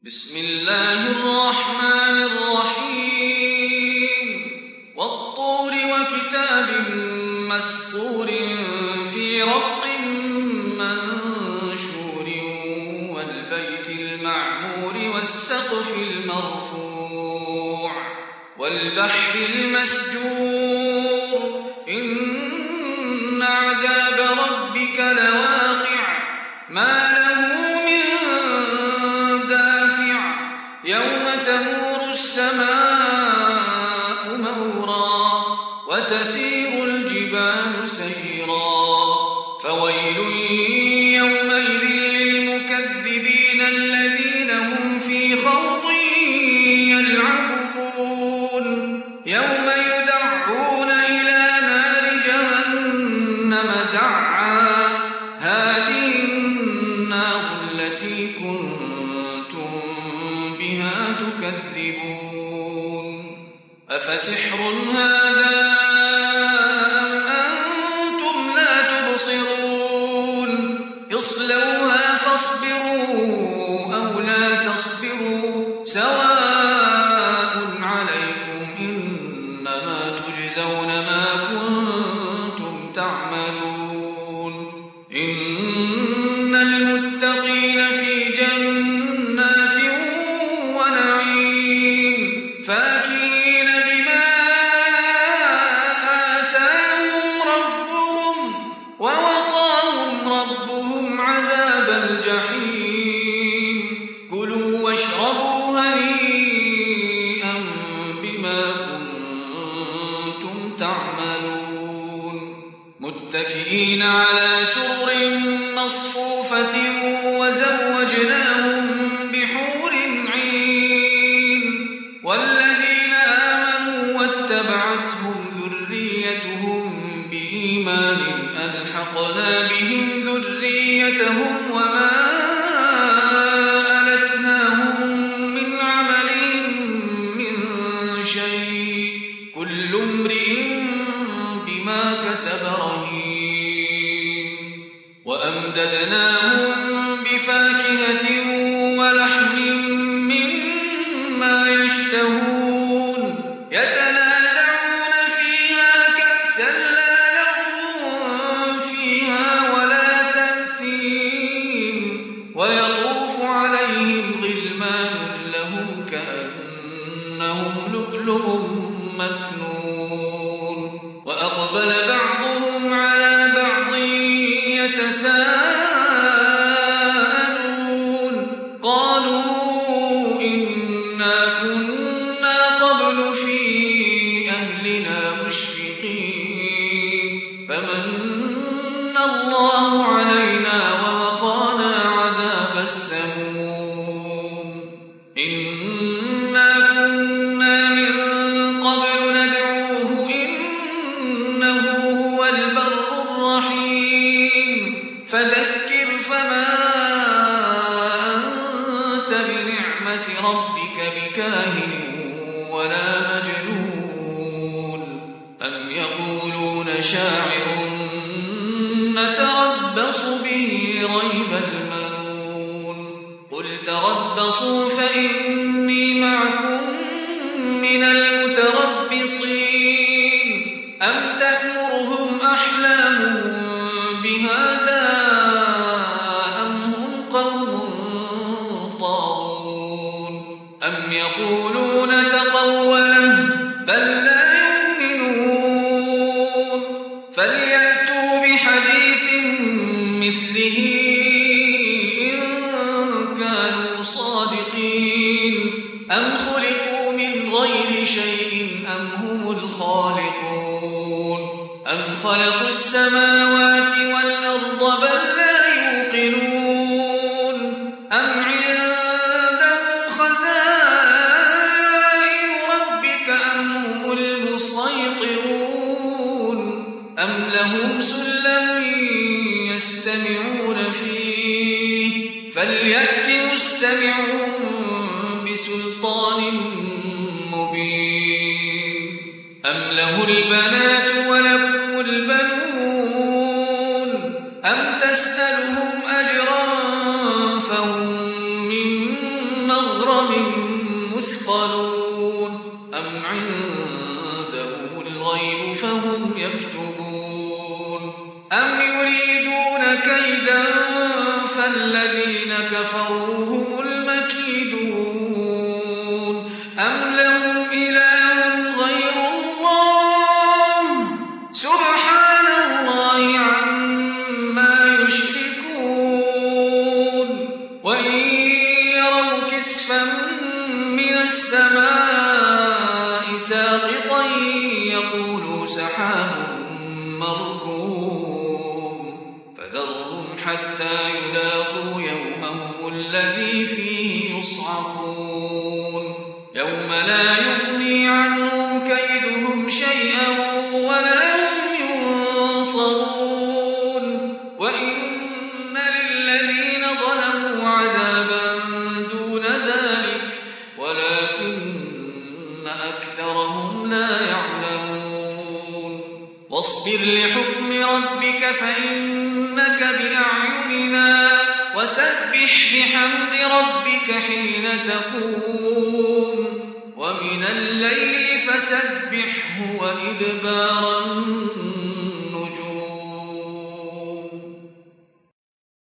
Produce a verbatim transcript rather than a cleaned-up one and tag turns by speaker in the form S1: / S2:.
S1: بسم الله الرحمن الرحيم والطور وكتاب مسطور في رق منشور والبيت المعمور والسقف المرفوع والبحر المسجور إن عذاب ربك لواقع ما له من دافع يوم تمور السماء مورا وتسير الجبال سيرا فويل يومئذ للمكذبين الذين هم في خوض يلعبون يوم يدعون إلى نار جهنم دعا هذه النار التي كنتم بها تكذبون أفسحر هذا أم أنتم لا تبصرون اصلوها فاصبروا أو لا تصبروا سواء عليكم إنما تجزون ما كنتم تعملون إن المتقين في جنات ونعيم فاكهين بما آتاهم ربهم ووقاهم ربهم عذاب الجحيم كلوا واشربوا هنيئا بما كنتم تعملون متكئين على سرر مصفوفة وزوجناهم بحور عين والذين آمنوا واتبعتهم ذريتهم بإيمان ألحقنا بهم ذريتهم وما ألتناهم من عملهم من شيء كل امرئ بما كسب رهين وأمددناهم بفاكهة ولحم مما يشتهون يتنازعون فيها كأسا لا لغو فيها ولا تأثيم ويطوف عليهم غلمان لهم كأنهم لؤلؤ مكنون وأقبل بعضهم على بعض يتساءلون قالوا إنا كنا قبل في أهلنا مشفقين فمن الله علينا ووقانا عذاب السموم إنا كنا من قبل ندعوه إنه هو البر الرحيم فذكر فما أنت بنعمة ربك بكاهن ولا مجنون أم يقولون شاعر نتربص به ريب المنون قل تربصوا فإني معكم من المتربصين أم تأمرهم أحلامهم بهذا أم هم قوم طاغون أم يقولون تقوله بل لا يؤمنون فليأتوا بحديث مثله إن كانوا صادقين أم خلقوا من غير شيء أم هم الخالقون أم خلقوا السماوات والأرض بل لا يوقنون أم عندهم خزائن ربك أم هم المسيطرون أم لهم سلم يستمعون فيه فليأت مستمعون بسلطان مبين أم له البنات ولكم البنون أم تسألهم أجرا فهم من مغرم مثقلون أم عندهم الغيب فهم يكتبون أم يريدون كيدا فالذين كفروا هم المكيدون أم لهم إله غير الله سبحان الله عما يشركون وإن يروا كسفا من السماء ساقطا يقولوا سحاب مركوم فذرهم حتى يلاقوا يومهم الذي فيه يصعقون يوم لا يغني عنهم كيدهم شيئا ولا هم ينصرون وإن للذين ظلموا عذابا دون ذلك ولكن أكثرهم لا يعلمون واصبر لحكم ربك فإنك بأعيننا وسبح بحمد ربك حين تقوم ومن الليل فسبحه وإدبار النجوم